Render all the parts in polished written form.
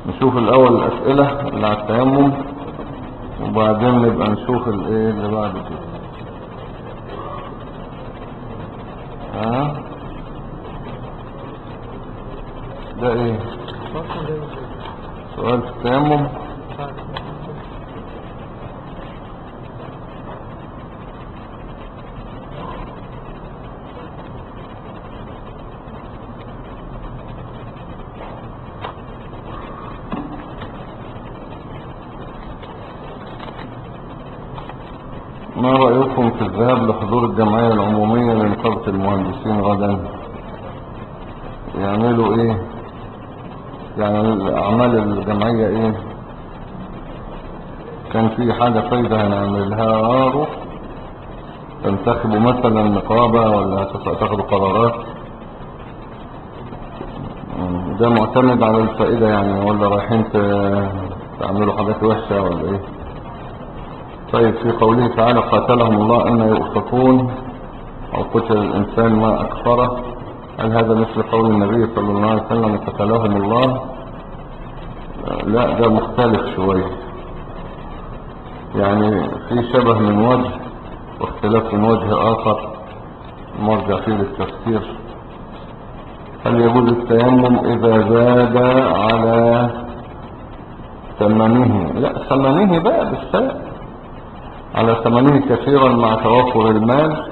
نشوف الاول الاسئلة اللي على التيمم وبعدين نبقى نشوف الايه اللي بعد كده. ده ايه؟ سؤال في التيمم. ما رأيكم في الذهاب لحضور الجمعية العمومية لنقابة المهندسين غدا؟ يعملوا ايه؟ يعني اعمال الجمعية ايه؟ كان في حاجة فايدة هنعملها؟ روح تنتخبوا مثلا نقابة ولا تاخدوا قرارات؟ ده معتمد على الفائدة يعني، ولا رايحين تعملوا حاجات وحشة ولا ايه؟ طيب في قوله تعالى قاتلهم الله أن يؤفكون أو قتل الإنسان ما أكفره، هل هذا مثل قول النبي صلى الله عليه وسلم قتلهم الله؟ لا، ده مختلف شوية، يعني في شبه من وجه واختلاف من وجه آخر مرجع فيه للتفسير. هل يجوز التيمم إذا زاد على ثمنه؟ لا، ثمنه بقى بالسيء، على ثمنه كثيرا مع توفر المال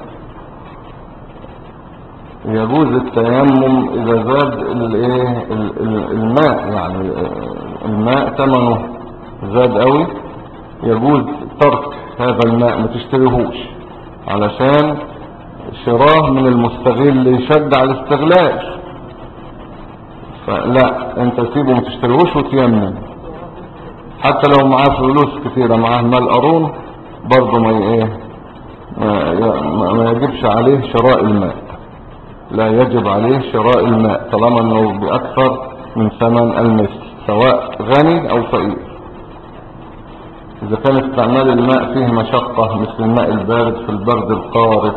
يجوز التيمم إذا زاد الماء، يعني الماء ثمنه زاد قوي، يجوز ترك هذا الماء، ما تشتريهوش، علشان شراه من المستغل يشجع الاستغلال. فلا، انت سيبه ما تشتريهوش وتيمم، حتى لو معاه فلوس كثيرة، معاه مال قارون، برضه ما يجبش عليه شراء الماء، لا يجب عليه شراء الماء طالما انه باكثر من ثمن المثل، سواء غني او فقير. اذا كان استعمال الماء فيه مشقة مثل الماء البارد في البرد القارس،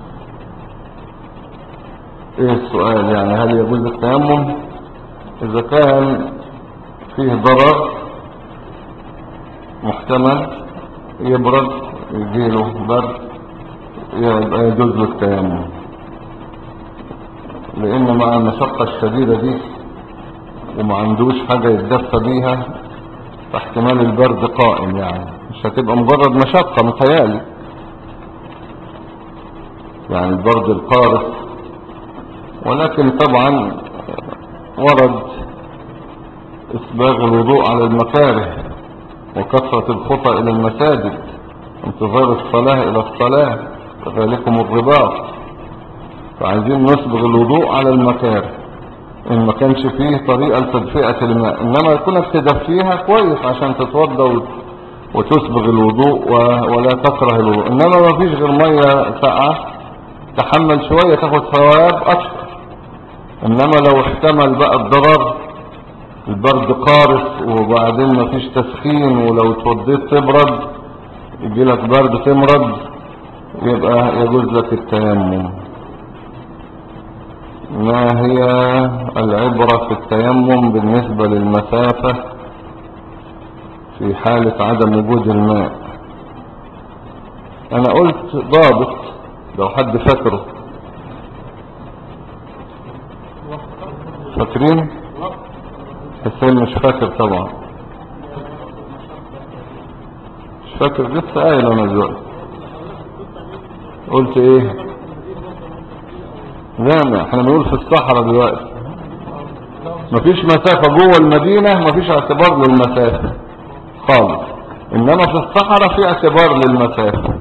ايه السؤال يعني؟ هل يجوز التيمم؟ اذا كان فيه ضرر محتمل، يبرد يجيله برد، يبقى يجوز له التيمم، لان مع المشقة الشديدة دي وما عندوش حاجة يتدفى بيها، فاحتمال البرد قائم، يعني مش هتبقى مجرد مشقة متهيألي، يعني البرد القارس. ولكن طبعا ورد اسباغ الوضوء على المكاره وكثرة الخطى الى المساجد، انتظار الصلاة الى الصلاة، كذلكم الرباط، فعايزين نسبغ الوضوء على المكاره ان ما كانش فيه طريقة لتدفئة الماء، انما يكونك تدفيها كويس عشان تتوضى وتسبغ الوضوء ولا تكره الوضوء. انما ما فيش غير مية ساقعة، تحمل شوية تاخد ثواب اكثر. انما لو احتمل بقى الضرر، البرد قارس وبعدين ما فيش تسخين، ولو اتوضيت تبرد يجي لك برد تمرض، يبقى يجوز لك التيمم. ما هي العبرة في التيمم بالنسبة للمسافة في حالة عدم وجود الماء؟ انا قلت ضابط لو حد فاكره، فاكرين؟ حسين مش فاكر طبعا، مش فاكر، لسه قايل انا دلوقتي. قلت ايه؟ لا، احنا بنقول في الصحراء دلوقتي، مفيش مسافة جوه المدينة، مفيش اعتبار للمسافة خالص، انما في الصحراء في اعتبار للمسافة.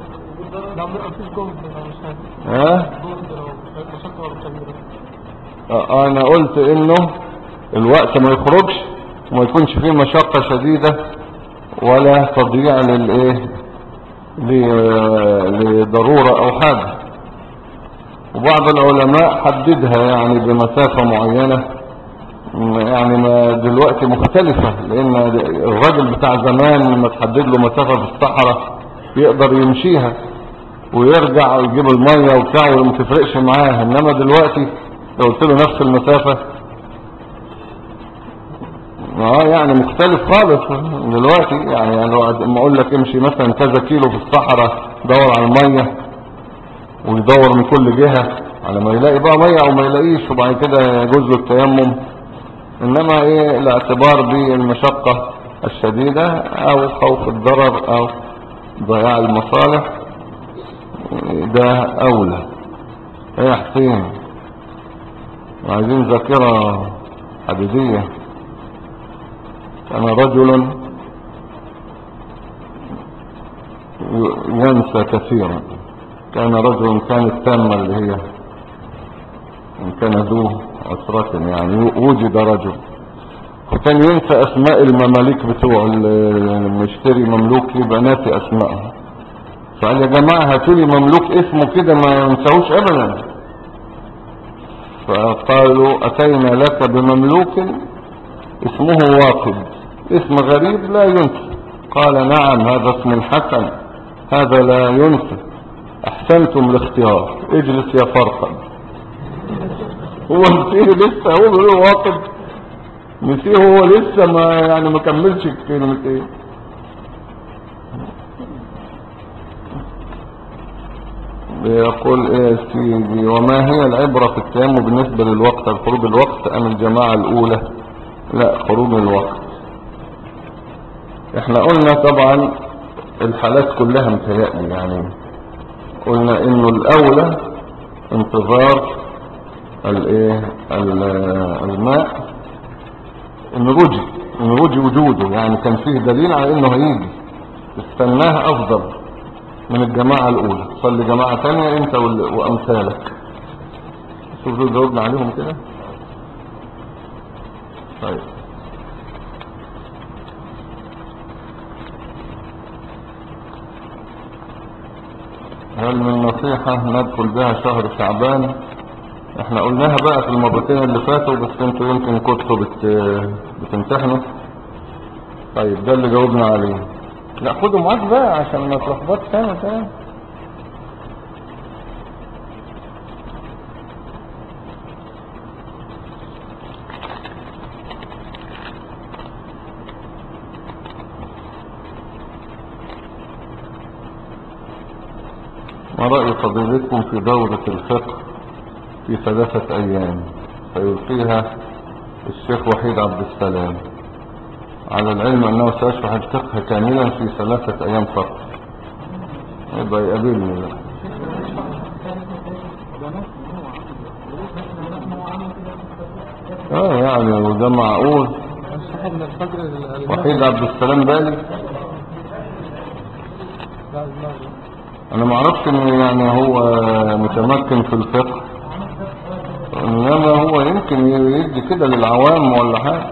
انا قلت انه الوقت ما يخرجش وما يكونش فيه مشقة شديدة ولا تضييع لضرورة او حاجة. وبعض العلماء حددها يعني بمسافة معينة، يعني ما دلوقتي مختلفة، لان الراجل بتاع زمان لما تحدد له مسافة في الصحراء يقدر يمشيها ويرجع ويجيب المية وبتاعه وما تفرقش معاه. انما دلوقتي لو قلت له نفس المسافة يعني مختلف خالص دلوقتي. يعني انا لما اقول لك امشي مثلا كذا كيلو في الصحراء دور على المية، ويدور من كل جهة على ما يلاقي بقى مية او ما يلاقيش، وبعد كده يجوز له التيمم. انما ايه الاعتبار بالمشقة الشديدة او خوف الضرر او ضياع المصالح ده اولى. ايه يا حسين، عايزين ذاكرة حديدية. انا رجل ينسى كثيرا. كان رجل، كانت تامة اللي هي ان كان ذو عسرة، يعني وجد رجل وكان ينسى اسماء المماليك بتوع لما يشتري مملوك يبقى ناسي اسمائها. فقال يا جماعة هاتولي مملوك اسمه كده ما ينساهوش ابدا. فقالوا اتينا لك بمملوك اسمه واقد، اسم غريب لا ينسى. قال نعم هذا اسم الحسن، هذا لا ينسى، احسنتم الاختيار، اجلس يا فرقد. هو نسيه لسه، هو بيقول واقد نسيه، هو لسه ما كملش كلمة ايه. بيقول ايه يا سيدي، وما هي العبرة في التيمم بالنسبة للوقت؟ الخروج الوقت ام الجماعة الاولى؟ لا، خروج الوقت. احنا قلنا طبعا الحالات كلها متهيألي، يعني قلنا انه الاولى انتظار الايه الماء، النروج وجوده، يعني كان فيه دليل على انه هيجي، استناه افضل من الجماعة الاولى. صلي جماعة تانية انت وامثالك. شوفوا جاوبنا عليهم كده. طيب هل من نصيحة ندخل بها شهر شعبان؟ احنا قلناها بقى في المرتين اللي فاتوا، بس انتوا يمكن كنتوا بتمتحنوا. طيب ده اللي جاوبنا عليه. لا خدوا معاك بقى عشان ما تلخبطش تاني. ما رأي فضيلتكم في دورة الفقه في 3 أيام فيلقيها الشيخ وحيد عبد السلام، على العلم أنه سيشرح الفقه كاملا في 3 أيام فقط؟ يبقى يقابلني بقى. يعني وده معقول؟ وحيد عبد السلام بالي؟ انا ما اعرفش ان يعني هو متمكن في الفقه، انما هو يمكن يدي كده للعوام ولا حاجه.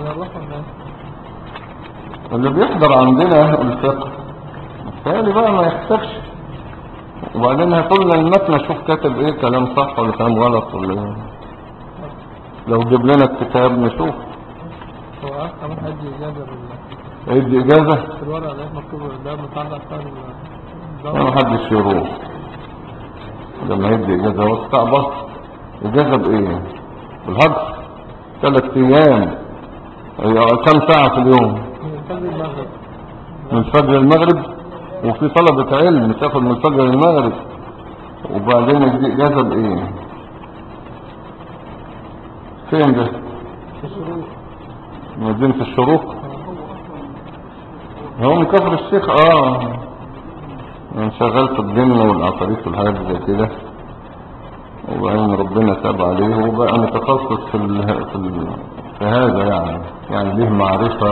اللي بيحضر عندنا الفقه بالتالي بقى ما يحتاجش. وبعدين هتقولنا المتن اشوف كاتب ايه، كلام صح ولا كلام غلط ولا ايه. لو جيب لنا الكتاب نشوف. هو اصلا هيدي اجازه هيدي اجازه في الورقه اللي مكتوب ده متعلق فيها ما حدش يروح لما يدي اجازه. هو استعبط اجازه بايه؟ بالهجر 3 ايام. كم ساعه في اليوم؟ من الفجر المغرب. وفي طلبة علم تاخد من الفجر المغرب وبعدين يدي اجازة بايه؟ فين ده؟ في الشروق، مدينة الشروق. هو من كفر الشيخ. انا شغال في الجن والعفاريت والحاجات زي كده، وبعدين ربنا تاب عليه وبقى متخصص في هذا، يعني ليه معرفة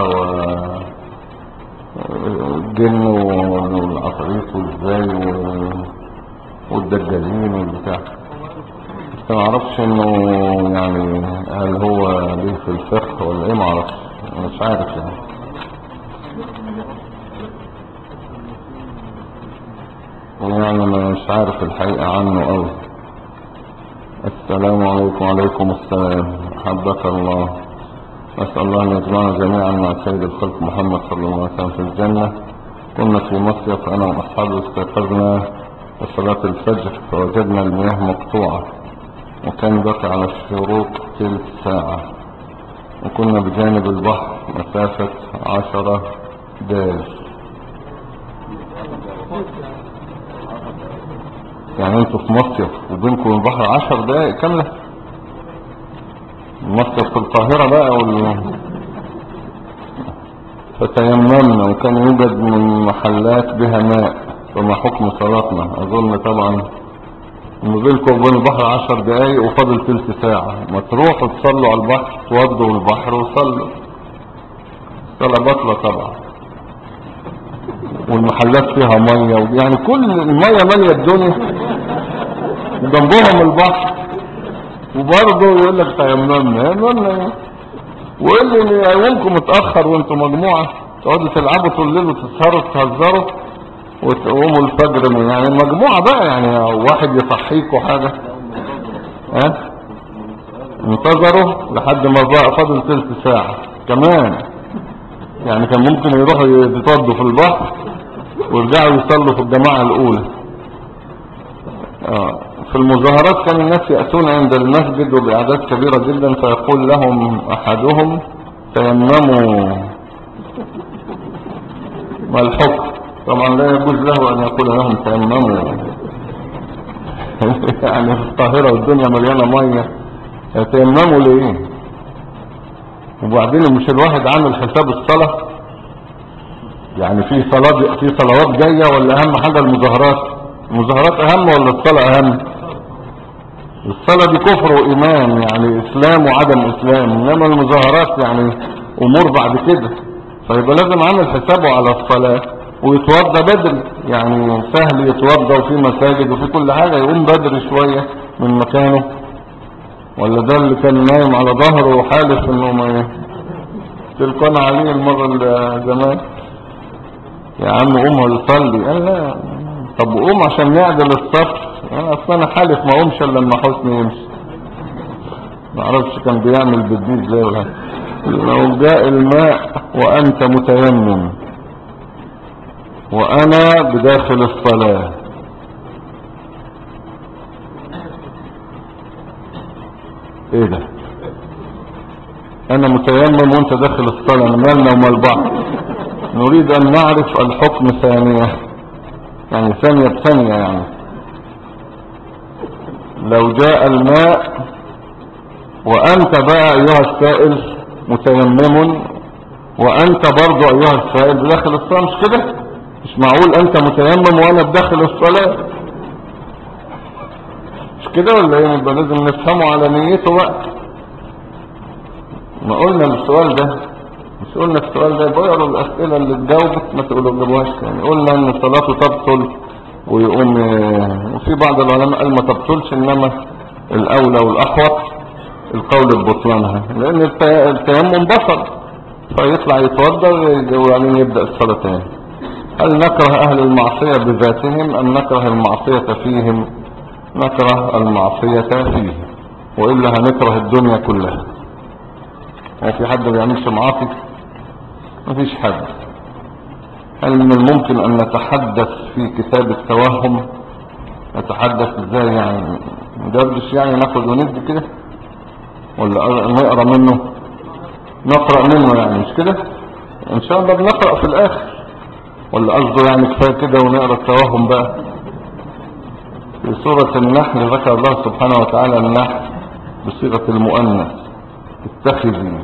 الجن والعفاريت وازاي والدجالين والبتاع. بس ما اعرفش انه يعني هل هو ليه في الفقه ولا ايه، ما اعرفش، مش عارف يعني مش عارف الحقيقة عنه قوي. السلام عليكم. وعليكم السلام، حبك الله. نسأل الله أن يجمعنا جميعا مع سيد الخلق محمد صلى الله عليه وسلم في الجنة. كنا في مصيف أنا وأصحابي، استيقظنا لصلاة الفجر فوجدنا المياه مقطوعة وكان بقى على الشروق تلت ساعة، وكنا بجانب البحر مسافة 10 دال. يعني انتوا في مصيف وبينكم البحر 10 دقايق كاملة. المصيف في القاهرة بقى فتيممنا وكان يوجد من محلات بها ماء، فما حكم صلاتنا؟ اظن طبعا ان بينكم وبين البحر 10 دقايق وفاضل تلت ساعة، ما تروحوا تصلوا على البحر، تودوا البحر وصلوا، الصلاة بطلة طبعا. والمحلات فيها مية، يعني كل المية مالية الدنيا جنبهم البحر، وبرضه يقول لك تيممنا. يممنا وايه اللي يقومكم متأخر وانتم مجموعة تقعدوا تلعبوا طول الليل وتسهروا تهزروا وتقوموا الفجر؟ يعني مجموعة بقى، يعني واحد يصحيكوا حاجة؟ ها انتظروا لحد ما بقى فاضل تلت ساعة كمان. يعني كان ممكن يروحوا يتوضوا في البحر ويرجعوا يصلوا في الجماعة الأولى. في المظاهرات كان الناس يأتون عند المسجد وبأعداد كبيرة جدا، فيقول لهم أحدهم تيمموا. ما الحكم؟ طبعا لا يجوز له أن يقول لهم تيمموا. يعني في القاهرة والدنيا مليانة مية، تيمموا ليه؟ وبعدين مش الواحد عامل حساب الصلاة؟ يعني في صلوات جاية، ولا أهم حاجة المظاهرات؟ المظاهرات أهم ولا الصلاة أهم؟ الصلاة دي كفر وإيمان، يعني إسلام وعدم إسلام، إنما المظاهرات يعني أمور بعد كده. فيبقى لازم عامل حسابه على الصلاة ويتوضى بدري، يعني سهل يتوضى وفي مساجد وفي كل حاجة، يقوم بدري شوية من مكانه. ولا ده اللي كان نايم على ظهره وحالف انه ما تلقنا عليه المرة اللي زمان، يا عم قوم هتصلي؟ قال لا. طب قوم عشان نعدل الصف. اصلا انا حالف ما قومش الا لما حسني يمشي. ما اعرفش كان بيعمل بالدي ازاي ولا. لو جاء الماء وانت متيمم وانا بداخل الصلاة، ايه ده؟ انا متيمم وانت داخل الصلاة، مالنا ومال بعض؟ نريد ان نعرف الحكم ثانية، يعني ثانية بثانية. يعني لو جاء الماء وانت بقى ايها السائل متيمم وانت برضو ايها السائل بداخل الصلاة، مش كده؟ مش معقول انت متيمم وانا بداخل الصلاة، مش كده ولا ايه؟ يبقى لازم نفهمه على نيته بقى. ما قلنا السؤال ده، مش قلنا السؤال ده بقروا الاسئلة اللي تجاوبت ما تجاوبوهاش يعني. قلنا ان صلاته تبطل ويقوم، وفي بعض العلماء قال ما تبطلش، انما الاولى والاحوط القول ببطلانها، لان التيمم بطل، فيطلع يتوضا وبعدين يبدا الصلاه تاني. هل نكره اهل المعصيه بذاتهم ام نكره المعصيه فيهم؟ نكره المعصيه فيهم، والا هنكره الدنيا كلها. هو في حد ما بيعملش معاصي؟ مفيش حد. هل من الممكن ان نتحدث في كتاب التوهم؟ نتحدث ازاي يعني؟ ندردش يعني، ناخد وندي كده، ولا نقرأ منه؟ نقرأ منه يعني، مش كده؟ ان شاء الله بنقرأ في الاخر، ولا قصده يعني كفاية كده ونقرأ التوهم بقى؟ في سورة النحل ذكر الله سبحانه وتعالى النحل بصيغة المؤنث، اتخذي،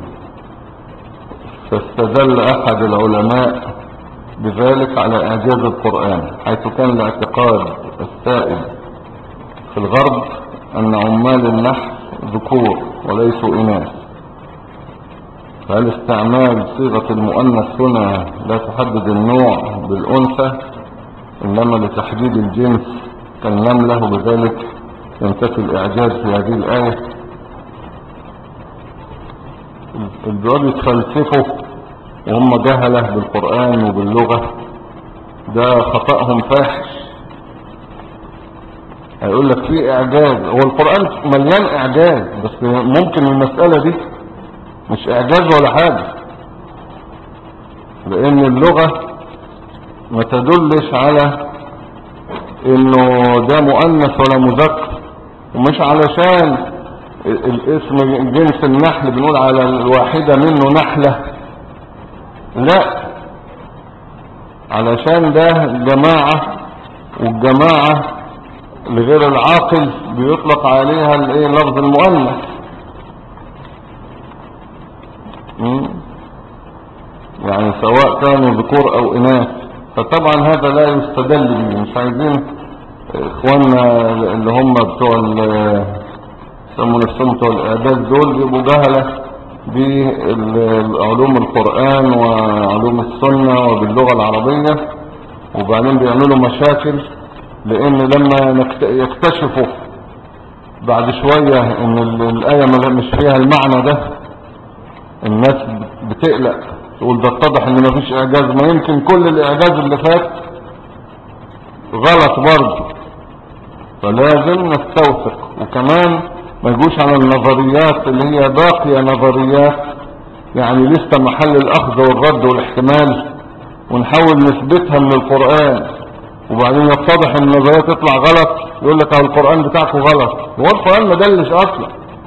فاستدل احد العلماء بذلك على اعجاز القرآن، حيث كان الاعتقاد السائد في الغرب ان عمال النحل ذكور وليسوا اناث، فهل استعمال صيغة المؤنث هنا لا تحدد النوع بالانثى انما لتحديد الجنس كالنملة، وبذلك ينتفي الاعجاز في هذه الايه؟ الجواب يتفلسفوا وهم جهلة بالقرآن وباللغة، ده خطأهم فاحش. هيقول لك في اعجاز، هو القرآن مليان اعجاز، بس ممكن المسألة دي مش اعجاز ولا حاجة، لان اللغة ما تدلش على انه ده مؤنث ولا مذكر، ومش علشان الاسم جنس النحل بنقول على الواحدة منه نحلة، لا، علشان ده جماعة، والجماعة لغير العاقل بيطلق عليها الايه لفظ المؤنث. يعني سواء كانوا ذكور او اناث، فطبعا هذا لا يستدل به. مش عايزين اخواننا اللي هم بتوع يسموا نفسهم بتوع الاعداد دول يبقوا جهلة بعلوم القرآن وعلوم السنة وباللغة العربية، وبعدين بيعملوا مشاكل. لان لما يكتشفوا بعد شوية ان الآية مش فيها المعنى ده، الناس بتقلق، تقول ده اتضح ان مفيش اعجاز. ما يمكن كل الاعجاز اللي فات غلط برضه. فلازم نستوثق، وكمان ما يجوش على النظريات اللي هي باقية نظريات، يعني لسه محل الاخذ والرد والاحتمال، ونحاول نثبتها من القرآن، وبعدين يتضح ان النظرية تطلع غلط، يقول لك اهو القرآن بتاعكم غلط. هو القرآن ما دلش اصلا.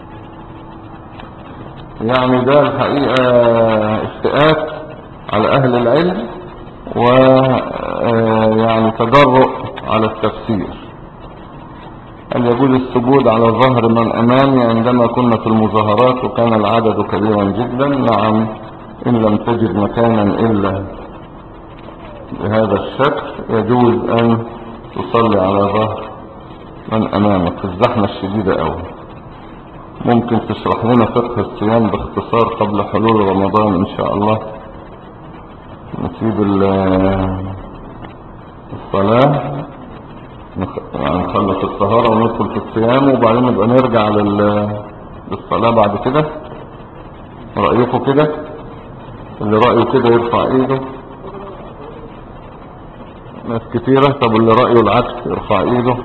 يعني ده الحقيقة افتئات على اهل العلم، ويعني تجرؤ على التفسير. هل يجوز السجود على ظهر من امامي عندما كنا في المظاهرات وكان العدد كبيرا جدا؟ نعم، ان لم تجد مكانا الا بهذا الشكل يجوز ان تصلي على ظهر من امامك في الزحمة الشديدة اوي. ممكن تشرح لنا فقه الصيام باختصار قبل حلول رمضان ان شاء الله؟ نسيب الصلاة، يعني نخلص الطهارة وندخل في الصيام، وبعدين نبقى نرجع للصلاة بعد كده. رأيكم كده؟ اللي رأيه كده يرفع ايده. ناس كتيرة. طب اللي رأيه العكس يرفع ايده.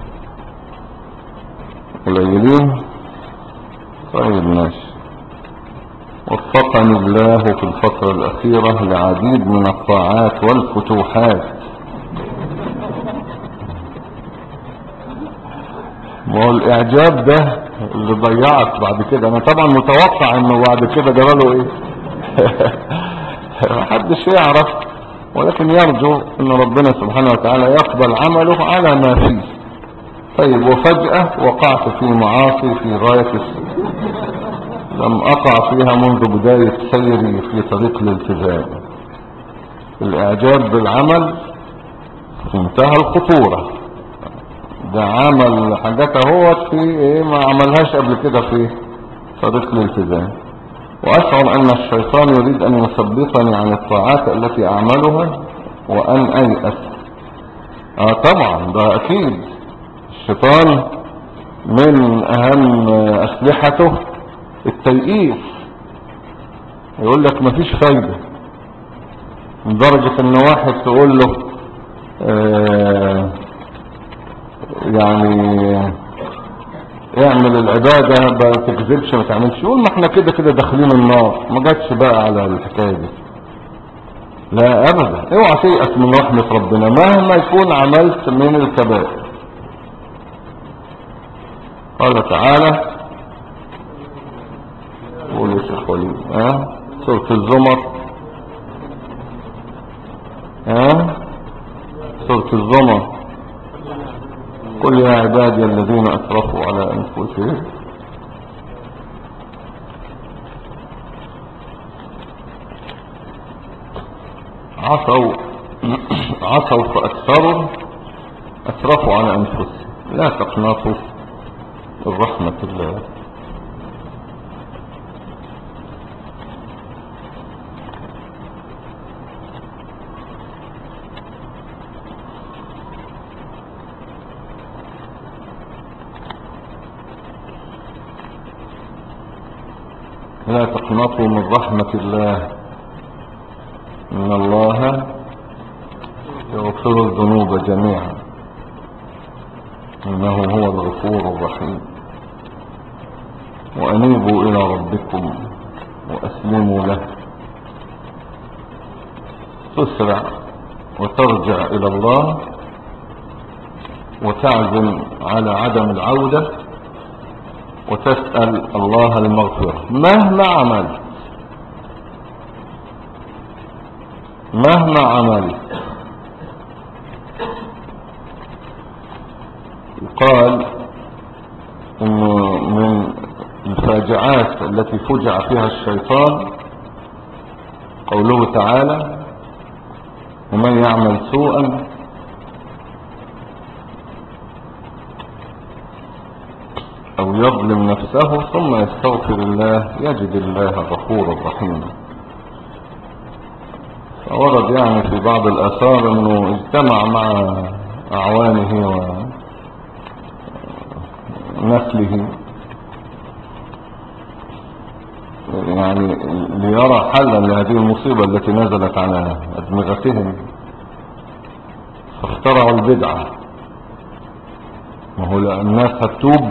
قليلين. طيب ماشي. وفقني الله في الفترة الأخيرة لعديد من الطاعات والفتوحات. ما هو الإعجاب ده اللي ضيعت بعد كده. أنا طبعا متوقع إنه بعد كده جراله إيه محدش يعرف، ولكن يرجو إن ربنا سبحانه وتعالى يقبل عمله على ما فيه. طيب، وفجأة وقعت في معاصي في غاية السوء لم أقع فيها منذ بداية سيري في طريق الالتزام. الإعجاب بالعمل في منتهى الخطورة. ده عمل حاجات اهوت في ايه ما عملهاش قبل كده في طريق الالتزام، وأشعر أن الشيطان يريد أن يثبطني عن الطاعات التي أعملها وأن أيأس. طبعا ده أكيد. الشيطان من أهم أسلحته التيئيس. يقول لك مفيش فايدة، لدرجة ان واحد تقول له يعني اعمل العبادة ما تكذبش ما تعملش، يقول ما احنا كده كده داخلين النار. ما جاتش بقى على الحكاية دي. لا ابدا، اوعى تيأس من رحمة ربنا مهما يكون عملت من الكبائر. قال تعالى، قول يا شيخ وليد، سورة الزمر، سورة الزمر، قل يا عبادي الذين اسرفوا على انفسهم عصوا فاكثروا اسرفوا على انفسهم لا تقنطوا من رحمة الله. لا تقنطوا من رحمة الله إن الله يغفر الذنوب جميعا إنه هو الغفور الرحيم. وأنيبوا إلى ربكم وأسلموا له. تسرع وترجع إلى الله وتعزم على عدم العودة وتسأل الله المغفرة مهما عملت. مهما عمل. يقال انه من الفاجعات التي فجع فيها الشيطان قوله تعالى: ومن يعمل سوءا او يظلم نفسه ثم يستغفر الله يجد الله غفورا رحيما. فورد يعني في بعض الآثار انه اجتمع مع اعوانه ونسله يعني ليرى حلا لهذه المصيبة التي نزلت على أدمغتهم، فاخترعوا البدعة. ما هو الناس هتتوب،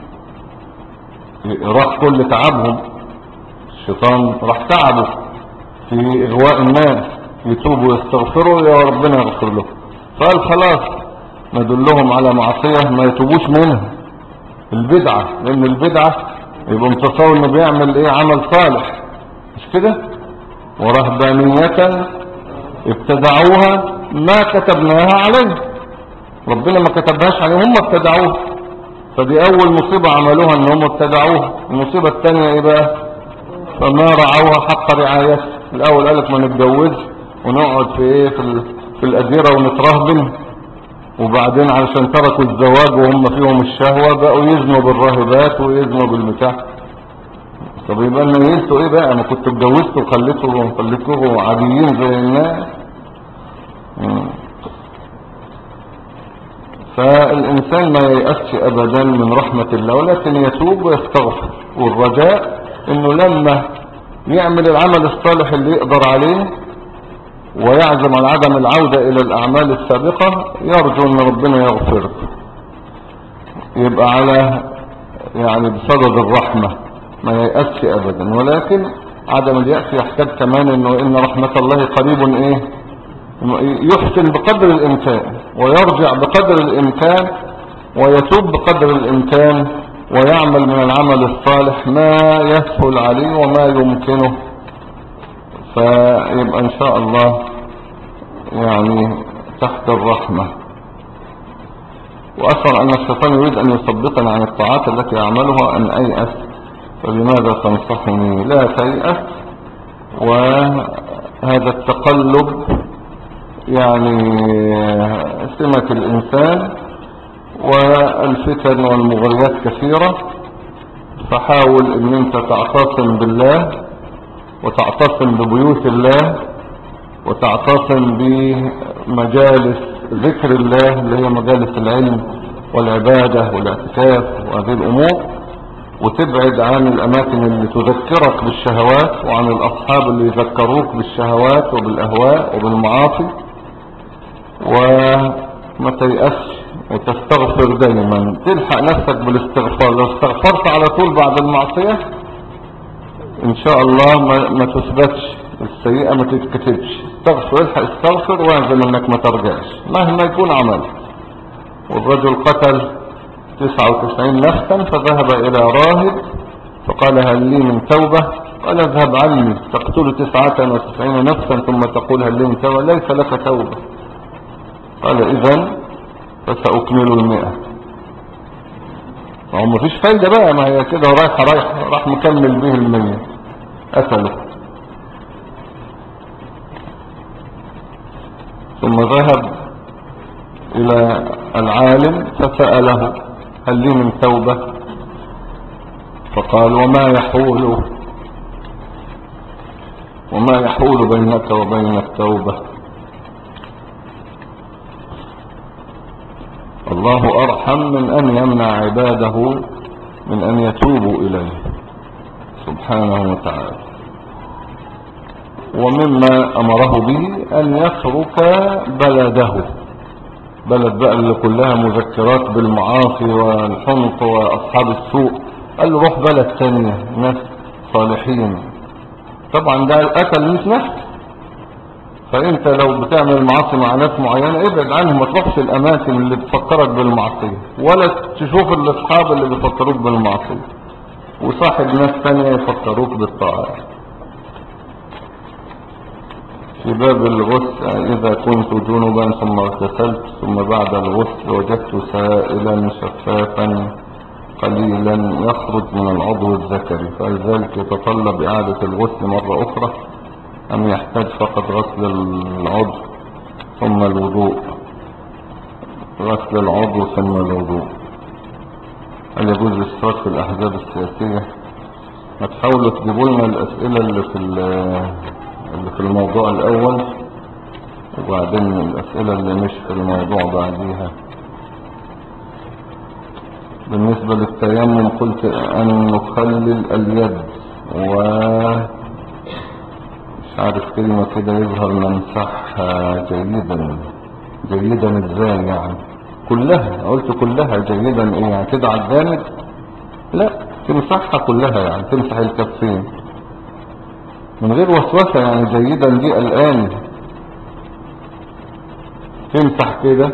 راح كل تعبهم، الشيطان راح تعبه في إغواء الناس، يتوبوا ويستغفروا يا ربنا يغفر له. فقال خلاص ندلهم على معصية ما يتوبوش منها، البدعة، لأن البدعة يبقى متصور انه بيعمل ايه؟ عمل صالح، مش كده؟ ورهبانية ابتدعوها ما كتبناها عليه، ربنا ما كتبهاش عليهم، هم ابتدعوها. فدي اول مصيبة عملوها ان هم ابتدعوها. المصيبة الثانية ايه بقى؟ فما رعوها حق رعايتها. الاول قالك ما نتجوز ونقعد في ايه؟ في الاديرة ونترهبن، وبعدين علشان تركوا الزواج وهم فيهم الشهوة بقوا يزنوا بالراهبات ويزنوا بالمتاع. طب يبقى نيلتوا ايه بقى؟ ما كنتوا اتجوزتوا وخليتوه عاديين زي الناس. فالإنسان ما ييأسش أبدا من رحمة الله، ولكن يتوب ويستغفر، والرجاء إنه لما يعمل العمل الصالح اللي يقدر عليه ويعزم على عدم العودة إلى الأعمال السابقة يرجو أن ربنا يغفر، يبقى على يعني بصدد الرحمة، ما ييأسش أبدا. ولكن عدم اليأس يحتاج كمان إنه إن رحمة الله قريب إيه؟ يحسن بقدر الإمكان ويرجع بقدر الإمكان ويتوب بقدر الإمكان ويعمل من العمل الصالح ما يسهل عليه وما يمكنه، فيبقى إن شاء الله يعني تحت الرحمة. وأشعر أن الشيطان يريد أن يثبطني عن الطاعات التي أعملها أن أيأس، فلماذا تنصحني؟ لا تيأس، وهذا التقلب يعني سمة الإنسان، والفتن والمغريات كثيرة، فحاول أن أنت تعتصم بالله وتعتصم ببيوت الله وتعتصم بمجالس ذكر الله اللي هي مجالس العلم والعبادة والاعتكاف وهذه الأمور، وتبعد عن الأماكن اللي تذكرك بالشهوات وعن الأصحاب اللي يذكروك بالشهوات وبالأهواء وبالمعاصي، وما تيأسش وتستغفر دايما، تلحق نفسك بالاستغفار. لو استغفرت على طول بعد المعصية ان شاء الله ما تثبتش السيئة، ما تتكتبش. استغفر، الحق استغفر واعزم انك ما ترجعش مهما يكون عملت. والرجل قتل 99 نفسا فذهب الى راهب فقال هل لي من توبة؟ قال اذهب عني، تقتل 99 نفسا ثم تقول هل لي من توبة؟ ليس لك توبة. قال اذن فسأكمل 100. فهو مفيش فايدة بقى، ما هي كده راح مكمل به 100 قتله. ثم ذهب الى العالم فسأله هل لي من توبة؟ فقال وما يحول بينك وبين التوبة؟ الله أرحم من أن يمنع عباده من أن يتوبوا إليه سبحانه وتعالى. ومما أمره به أن يترك بلده، بلد بقى اللي كلها مذكرات بالمعاصي والحنق وأصحاب السوء، قال له روح بلد ثانية ناس صالحين. طبعا ده قتل 100 نفس، فانت لو بتعمل معاصي مع ناس معينة ابعد عنهم، ما تروحش الاماكن اللي بتفكرك بالمعصية ولا تشوف الاصحاب اللي بيفكروك بالمعصية، وصاحب ناس تانية يفكروك بالطاعة. في باب الغسل إذا كنت جنبا ثم اغتسلت ثم بعد الغسل وجدت سائلا شفافا قليلا يخرج من العضو الذكري، فهل ذلك يتطلب إعادة الغسل مرة أخرى أم يحتاج فقط غسل العضو ثم الوضوء؟ غسل العضو ثم الوضوء. هل يجوز الاشتراك في الأحزاب السياسية؟ ما تحاولوا تجيبوا لنا الأسئلة اللي في الموضوع الأول وبعدين الأسئلة اللي مش في الموضوع بعديها. بالنسبة للتيمم قلت أن نخلل اليد ومش عارف كلمة كده يظهر نمسحها جيدا. جيدا ازاي يعني؟ كلها، قلت كلها جيدا ايه يعني كده على الجانب؟ لا، تمسحها كلها يعني تمسح الكفين من غير وسوسة يعني. جيدا دي الآن تمسح كده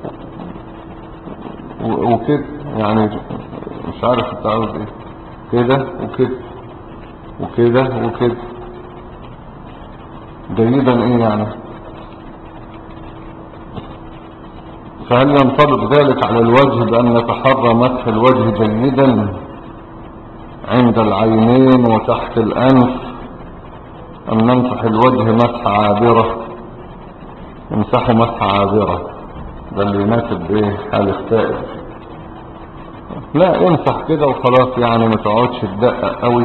وكده يعني مش عارف انت عاوز ايه، كده وكده وكده وكده. جيدا ايه يعني؟ فهل ينطبق ذلك على الوجه بأن نتحرى مسح الوجه جيدا عند العينين وتحت الأنف، أم نمسح الوجه مسح عابرة؟ نمسحه مسح عابرة، ده اللي يناسب ايه حال السائل. لا، يمسح كده وخلاص يعني، ما تقعدش تدقق قوي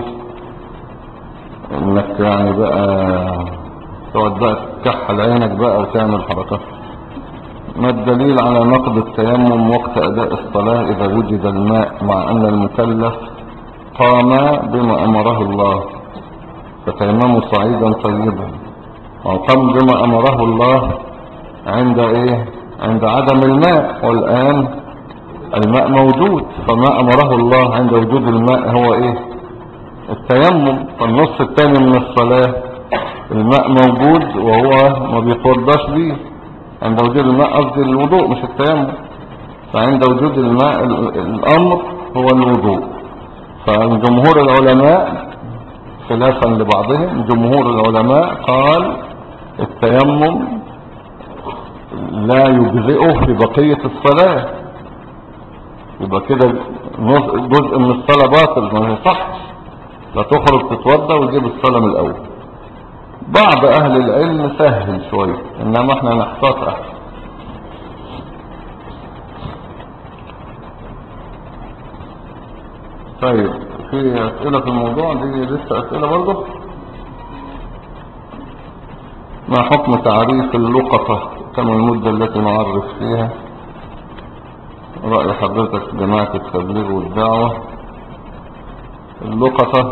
انك يعني بقى تقعد بقى تكحل عينك بقى وتعمل حركات. ما الدليل على نقض التيمم وقت أداء الصلاة إذا وجد الماء مع أن المكلف قام بما أمره الله فتيمموا صعيدا طيبا؟ وقام بما أمره الله عند إيه؟ عند عدم الماء، والآن الماء موجود، فما أمره الله عند وجود الماء هو إيه؟ التيمم. فالنص الثاني من الصلاة الماء موجود وهو ما بيتوضاش بيه. عند وجود الماء قصدي الوضوء مش التيمم. فعند وجود الماء الأمر هو الوضوء. فجمهور العلماء خلافا لبعضهم، جمهور العلماء قال التيمم لا يجزئه في بقية الصلاة، يبقى كده جزء من الصلاة باطل، ما يصحش، لا تخرج تتوضى وتجيب الصلاة من الأول. بعض أهل العلم سهل شوية، إنما احنا نحتاط أحسن. طيب، في أسئلة في الموضوع دي لسه أسئلة برضه. ما حكم تعريف اللقطة؟ كم المدة التي نعرف فيها؟ رأي حضرتك في جماعة التبليغ والدعوة. اللقطة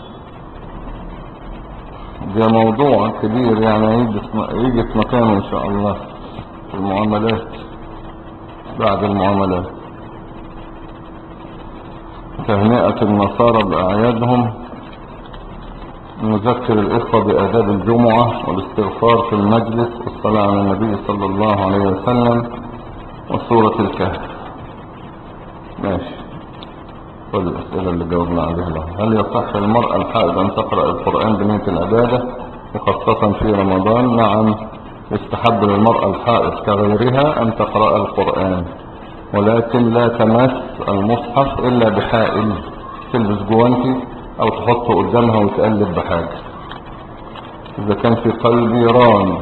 ده موضوع كبير يعني، يجي في مكانه إن شاء الله في المعاملات بعد المعاملات. تهنئة النصارى بأعيادهم، نذكر الإخوة بآداب الجمعة والاستغفار في المجلس والصلاة على النبي صلى الله عليه وسلم وسورة الكهف. ماشي، كل الأسئلة اللي جاوبنا عليها لها. هل يصح المرأة الحائض أن تقرأ القرآن بنية العبادة وخاصة في رمضان؟ نعم، يستحب للمرأة الحائض كغيرها أن تقرأ القرآن، ولكن لا تمس المصحف إلا بحائل، تلبس جوانتي أو تحطه قدامها وتقلب بحاجة. إذا كان في قلبي ران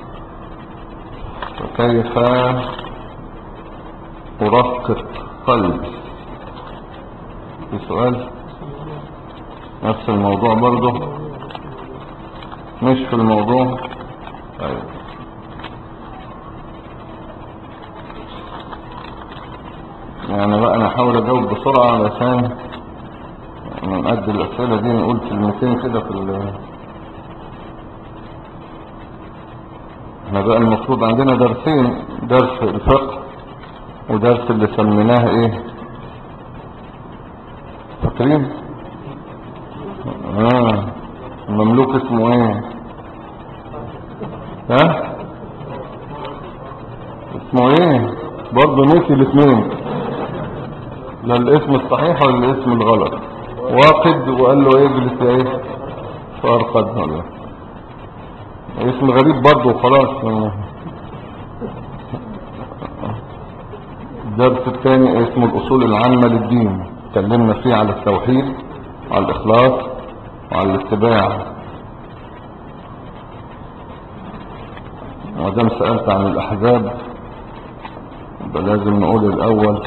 فكيف أرقق قلبي؟ في سؤال نفس الموضوع برضه مش في الموضوع. طيب، يعني بقى انا احاول اجاوب بسرعة علشان نقد الاسئلة دي، نقول كلمتين كده احنا بقى المفروض عندنا درسين، درس الفقه ودرس اللي سميناه ايه فاكرين؟ المملوك اسمه ايه؟ ها اسمه ايه؟ برضه نسي الاثنين، لا الاسم الصحيح ولا الاسم الغلط. واقد وقال له ايه؟ اجلس ايه؟ فارقد. ولا اسم غريب برضه وخلاص. الدرس الثاني اسمه الأصول العامة للدين، اتكلمنا فيه على التوحيد وعلى الإخلاص وعلى الاتباع. ودام سألت عن الأحزاب يبقى لازم نقول الأول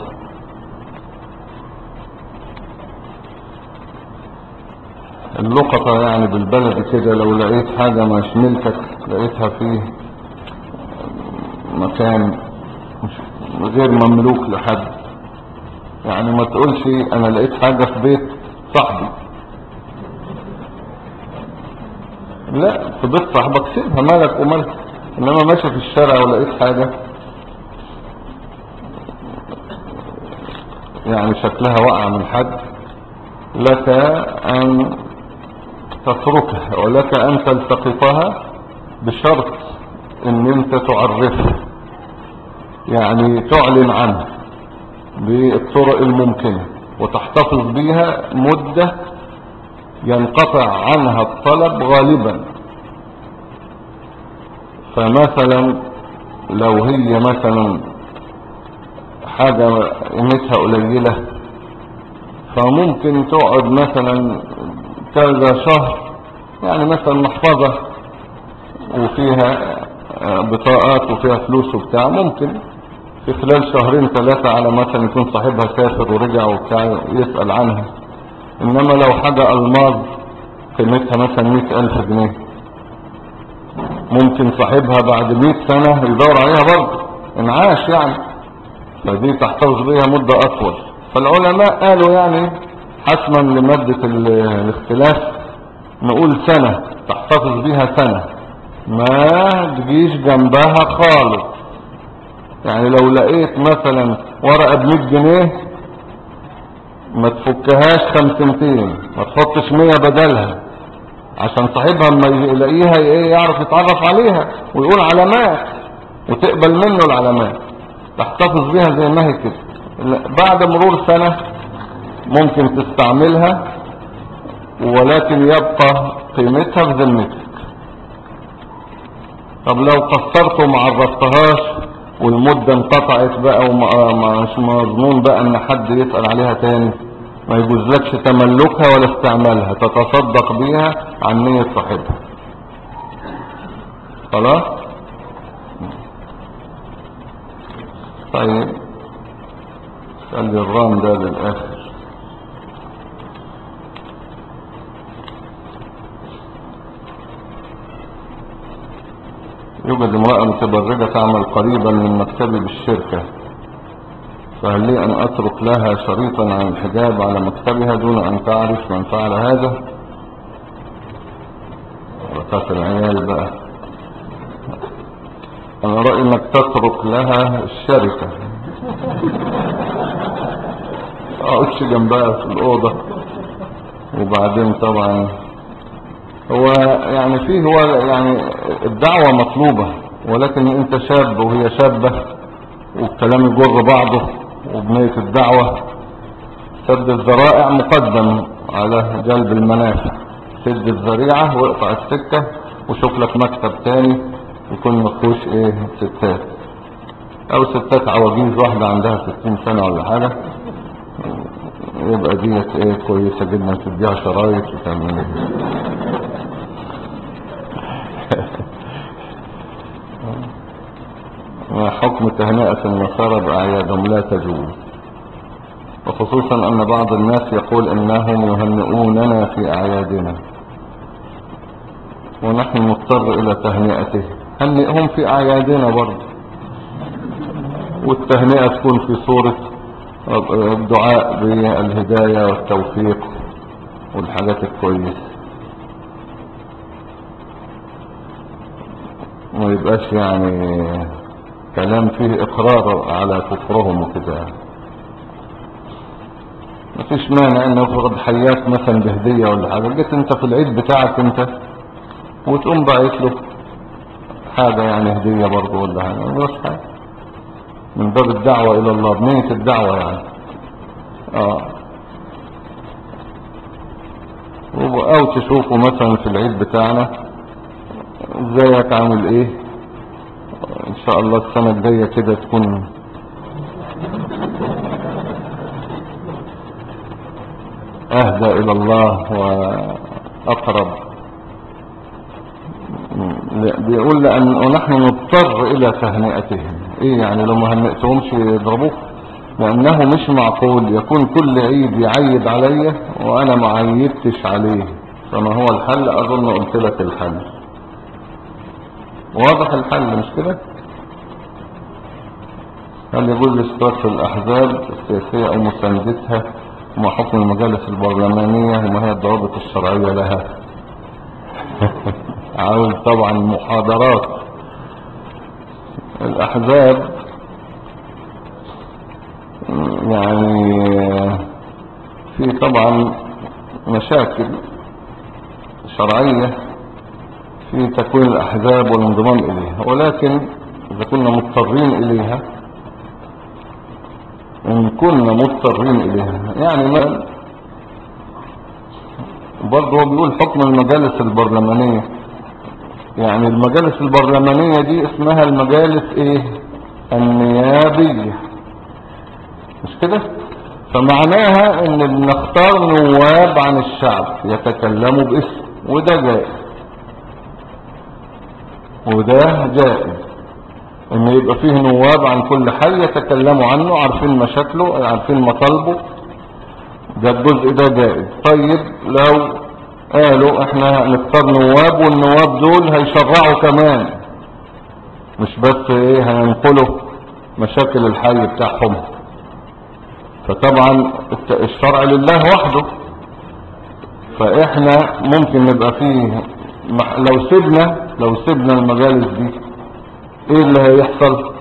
اللقطة، يعني بالبلد كده لو لقيت حاجة مش ملكك لقيتها في مكان غير مملوك لحد، يعني ما تقولش انا لقيت حاجة في بيت صاحبي، لا، في بيت صاحبك سيبها مالك ومالك. انما ماشي في الشارع ولقيت حاجة يعني شكلها وقع من حد، لك ان تتركها ولك ان تلتقطها بشرط ان انت تعرفها، يعني تعلن عنها بالطرق الممكنة وتحتفظ بيها مدة ينقطع عنها الطلب غالبا. فمثلا لو هي مثلا حاجة قيمتها قليلة فممكن تقعد مثلا كذا شهر، يعني مثلا محفظة وفيها بطاقات وفيها فلوس وبتاع، ممكن في خلال شهرين ثلاثة على مثلا يكون صاحبها سافر ورجع وبتاع يسأل عنها. انما لو حاجة الماظ قيمتها مثلا 100,000 جنيه ممكن صاحبها بعد 100 سنة يدور عليها برضه انعاش يعني، فدي تحتفظ بيها مدة اطول. فالعلماء قالوا يعني حسما لمادة الاختلاف نقول سنة، تحتفظ بيها سنة، ما تجيش جنبها خالص. يعني لو لقيت مثلا ورقة ب100 جنيه ما تفكهاش 500، ما تحطش 100 بدلها، عشان صاحبها اما يلاقيها يعرف يتعرف عليها ويقول علامات وتقبل منه العلامات، تحتفظ بيها زي ما هي كده. بعد مرور سنة ممكن تستعملها ولكن يبقى قيمتها في ذمتك. طب لو قصرت وما عرفتهاش والمدة انقطعت بقى ومش مضمون بقى ان حد يسأل عليها تاني، ما يجوزلكش تملكها ولا استعمالها، تتصدق بيها عن نية صاحبها. خلاص. طيب خلي الرام ده للآخر. يوجد امرأة متبرجة تعمل قريبا من مكتبي بالشركة، فهل لي أن أترك لها شريطا عن الحجاب على مكتبها دون أن تعرف من فعل هذا؟ بركات العيال بقى. أنا رأيي أنك تترك لها الشركة، أقعدش جنبها في الأوضة. وبعدين طبعا هو يعني فيه هو يعني الدعوة مطلوبة، ولكن أنت شاب وهي شابة والكلام يجر بعضه، وبنية الدعوة سد الذرائع مقدم على جلب المنافع. سد الذريعة واقطع السكة وشوف لك مكتب تاني يكون مفهوش ستات، او ستات عواجيز، واحدة عندها 60 سنة ولا حاجة، يبقى ديت كويسة جدا، تديها شرايط وتعمل حكم تهنئة النصارى بأعيادهم لا تجوز، وخصوصا أن بعض الناس يقول إنهم يهنئوننا في أعيادنا ونحن نضطر إلى تهنئته. هنئهم في أعيادنا برضه، والتهنئة تكون في صورة الدعاء بالهداية والتوفيق والحاجات الكويسة، ما يبقاش يعني كلام فيه إقرار على كفرهم وكده. مفيش مانع ان افرض حياك مثلا بهدية ولا حاجة، جيت انت في العيد بتاعك انت وتقوم باعت له حاجة يعني هدية برضه ولا حاجة، مش حاجة، من باب الدعوة الى الله، بنية الدعوة يعني. او تشوفوا مثلا في العيد بتاعنا ازيك عامل ايه؟ ان شاء الله السنة الجاية كده تكون اهدى الى الله واقرب. بيقول ونحن نضطر الى تهنئتهم. ايه يعني لو ما هنئتهمش يضربوك؟ لانه مش معقول يكون كل عيد يعيد عليا وانا ما عيدتش عليه. فما هو الحل؟ اظن قلت لك الحل، واضح الحل مش كده؟ هل يجوز الاشتراك في الاحزاب السياسية او مساندتها؟ وما حكم المجالس البرلمانية وما هي الضوابط الشرعية لها؟ عاوز طبعا محاضرات. الاحزاب يعني في طبعا مشاكل شرعية في تكوين الاحزاب والانضمام اليها، ولكن اذا كنا مضطرين اليها، ان كنا مضطرين اليها يعني ما برضه هو بيقول حكم المجالس البرلمانية. يعني المجالس البرلمانية دي اسمها المجالس ايه؟ النيابية، مش كده؟ فمعناها ان بنختار نواب عن الشعب يتكلموا باسم، وده جائز، وده جائز ان يبقى فيه نواب عن كل حي يتكلموا عنه، عارفين مشاكله، عارفين مطالبه، ده الجزء ده جائز. طيب لو قالوا احنا نختار نواب والنواب دول هيشرعوا كمان، مش بس ايه هينقلوا مشاكل الحي بتاعهم، فطبعا الشرع لله وحده. فاحنا ممكن نبقى فيه لو سيبنا المجالس دي ايه اللي هيحصل؟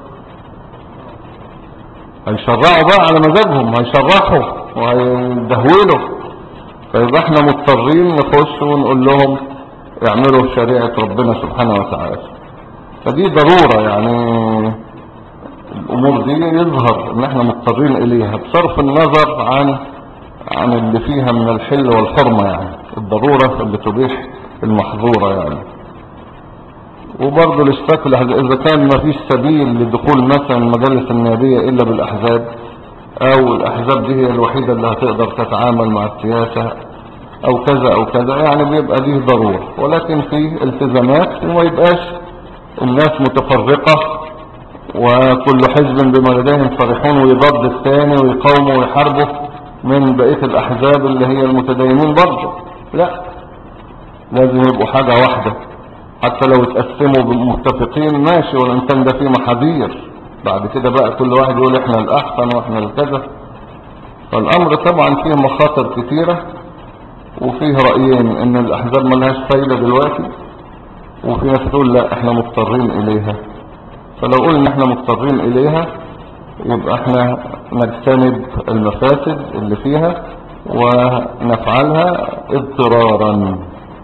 هيشرعوا بقى على مزاجهم، هيشرحوا وهيدهولوا. فيبقى احنا مضطرين نخش ونقول لهم اعملوا شريعة ربنا سبحانه وتعالى. فدي ضرورة يعني الامور دي يظهر ان احنا مضطرين اليها بصرف النظر عن اللي فيها من الحل والحرمة، يعني الضرورة اللي تبيح المحظورة يعني. وبرضه الاشتراك في الاحزاب اذا كان ما فيش سبيل لدخول مثلا المجالس النيابية الا بالاحزاب، او الاحزاب دي هي الوحيدة اللي هتقدر تتعامل مع السياسة او كذا او كذا، يعني بيبقى دي ضرورة. ولكن في التزامات وما يبقاش الناس متفرقة وكل حزب بما لديهم فرحون ويضاد الثاني ويقاوموا ويحاربوا من بقية الاحزاب اللي هي المتدينين برضه. لا، لازم يبقوا حاجة واحدة، حتى لو اتقسموا متفقين ماشي، والانسان ده فيه محاذير بعد كده بقى كل واحد يقول احنا الاحسن واحنا الكذا. فالامر طبعا فيه مخاطر كتيرة، وفيه رأيين ان الاحزاب ملهاش فايدة دلوقتي، وفي ناس تقول لا احنا مضطرين اليها. فلو قلنا احنا مضطرين اليها يبقى احنا نجتنب المفاسد اللي فيها ونفعلها اضطرارا.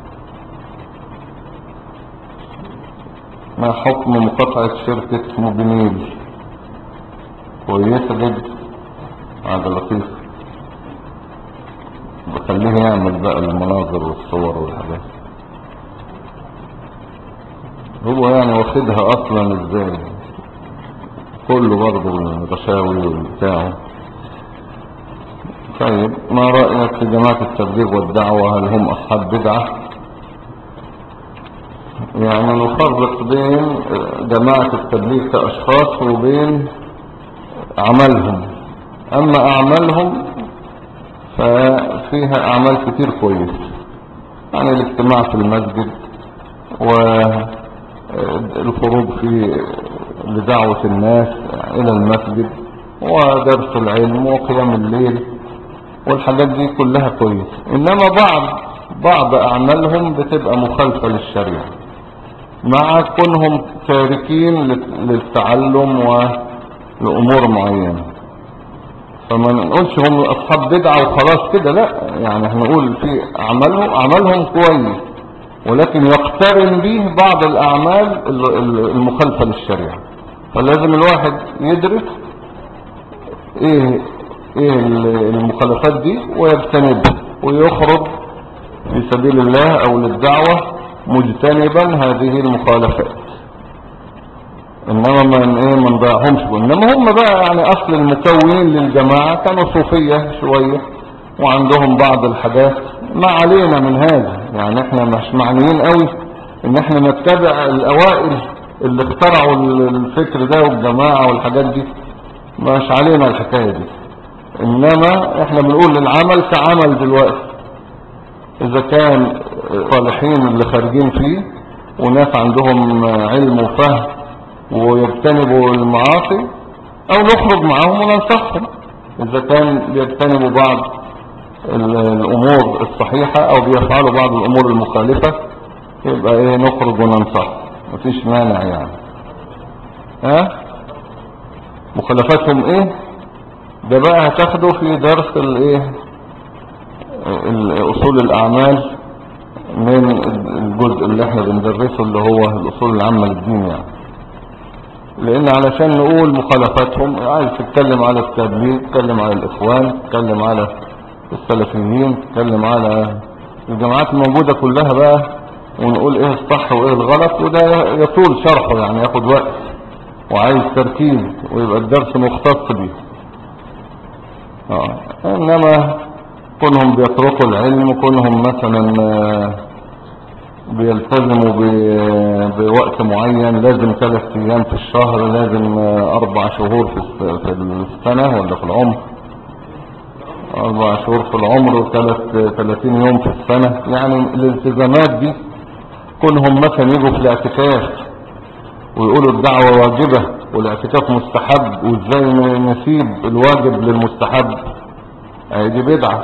ما حكم مقاطعة شركة موبينيل؟ كويسة جدا، هذا لطيف، بخليه يعمل بقى المناظر والصور والحاجات. هو يعني واخدها اصلا ازاي؟ كله برضه الرشاوي والبتاع. طيب ما رأيك في جماعة التبليغ والدعوة؟ هل هم اصحاب بدعة؟ يعني نفرق بين جماعة التبليغ كأشخاص وبين عملهم. اما اعمالهم ففيها اعمال كتير كويس، يعني الاجتماع في المسجد والخروج في لدعوة الناس الى المسجد ودرس العلم وقيام الليل والحاجات دي كلها كويس. انما بعض اعمالهم بتبقى مخالفة للشريعة مع كونهم تاركين للتعلم ولأمور معينة. فما نقولش هم اصحاب بدعة وخلاص كده، لا، يعني هنقول في عملهم كويس، ولكن يقترن به بعض الاعمال المخالفة للشريعة. فلازم الواحد يدرس ايه المخالفات دي ويجتنبها ويخرج في سبيل الله او للدعوة مجتنبا هذه المخالفات. انما ما نضيعهمش. انما هم بقى يعني اصل المكونين للجماعة كانوا صوفية شوية وعندهم بعض الحاجات. ما علينا من هذا، يعني احنا مش معنيين قوي ان احنا نتبع الاوائل اللي اخترعوا الفكر ده والجماعة والحاجات دي، مش علينا الحكاية دي. انما احنا بنقول العمل كعمل دلوقتي، اذا كان صالحين اللي خارجين فيه وناس عندهم علم وفهم ويجتنبوا المعاصي، او نخرج معهم وننصحهم اذا كان بيجتنبوا بعض الامور الصحيحة او بيفعلوا بعض الامور المخالفة، يبقى ايه نخرج وننصح، مفيش مانع يعني. مخالفتهم ايه ده بقى هتاخده في درس الايه اصول الاعمال من الجزء اللي احنا بندرسه اللي هو الاصول العامة للدين يعني. لان علشان نقول مخالفتهم عايز تتكلم على التبليغ، تتكلم على الاخوان، تتكلم على السلفيين، تتكلم على الجماعات الموجودة كلها بقى، ونقول ايه الصح وايه الغلط، وده يطول شرحه يعني ياخد وقت وعايز تركيز ويبقى الدرس مختص بيه. انما كونهم بيتركوا العلم، كونهم مثلا بيلتزموا بوقت معين، لازم 3 ايام في الشهر، لازم 4 شهور في السنة ولا في العمر، 4 شهور في العمر و30 يوم في السنة. يعني الالتزامات دي كونهم مثلا يجوا في الاعتكاف ويقولوا الدعوة واجبة والاعتكاف مستحب، وازاي نسيب الواجب للمستحب، دي بدعة.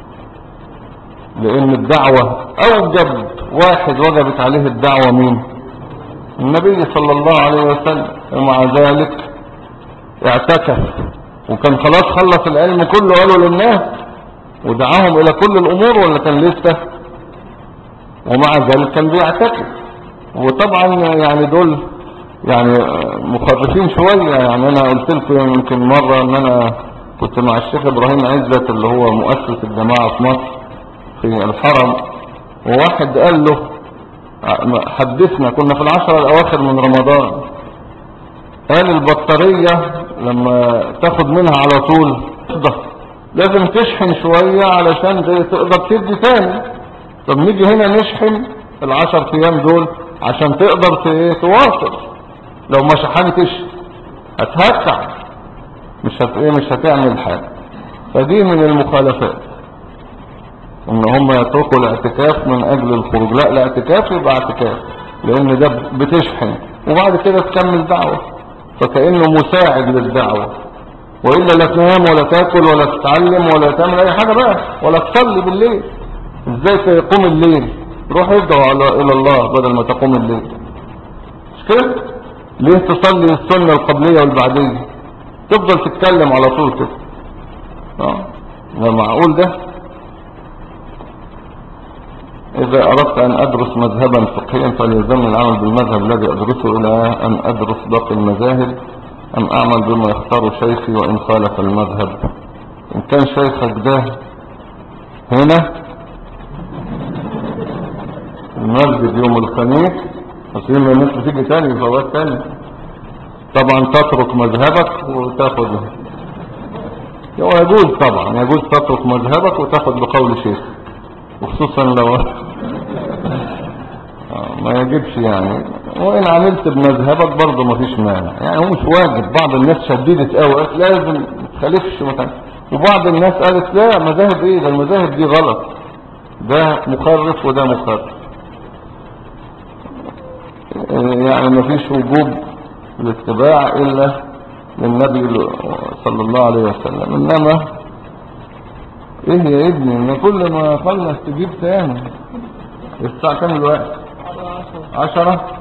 لان الدعوة اوجب واحد وجبت عليه الدعوة مين؟ النبي صلى الله عليه وسلم، ومع ذلك اعتكف وكان خلاص خلص العلم كله قالوا للناس ودعاهم الى كل الامور، ولا كان لسه؟ ومع ذلك كان بيعتكف. وطبعا يعني دول يعني مخرفين شوية. يعني انا قلت لكم يمكن مرة ان انا كنت مع الشيخ ابراهيم عزت اللي هو مؤسس الجماعة في مصر في الحرم، وواحد قال له حدثنا، كنا في 10 الاواخر من رمضان، قال البطارية لما تاخد منها على طول لازم تشحن شوية علشان تقدر تدي تاني. طب نيجي هنا نشحن 10 ايام دول عشان تقدر تواصل، لو ما شحنتش هتهكع، مش هتعمل حاجة. فدي من المخالفات ان هم يتركوا الاعتكاف من اجل الخروج. لا، الاعتكاف يبقى اعتكاف لان ده بتشحن وبعد كده تكمل دعوة، فكأنه مساعد للدعوة. وإلا لا تنام ولا تاكل ولا تتعلم ولا تعمل اي حاجة بقى، ولا تصلي بالليل. ازاي تقوم الليل؟ روح ادعو الى الله بدل ما تقوم الليل، مش كده؟ ليه تصلي السنة القبلية والبعدية؟ تفضل تتكلم على طول كده. ده معقول ده؟ إذا أردت أن أدرس مذهبا فقهيا فليلزمني العمل بالمذهب الذي أدرسه إلى أن أدرس باقي المذاهب، أم أعمل بما يختار شيخي وإن خالف المذهب؟ إن كان شيخك ده هنا المسجد يوم الخميس، أصير ما الناس بتيجي تاني في فوات تاني، طبعا تترك مذهبك وتاخد. يجوز طبعا، يجوز تترك مذهبك وتاخد بقول شيخ، وخصوصا لو ما يجبش يعني. وإن عملت بمذهبك برضه ما فيش مانع، يعني هو مش واجب. بعض الناس شددت قوي لازم تخالفش مثلا، وبعض الناس قالت لا مذاهب ايه ده، المذاهب دي غلط، ده مخرف وده مخرف. يعني ما فيش وجوب الاتباع الا للنبي صلى الله عليه وسلم. انما ايه يا ابني ان كل ما خلص تجيب تاني. الساعة كام الوقت؟ 10.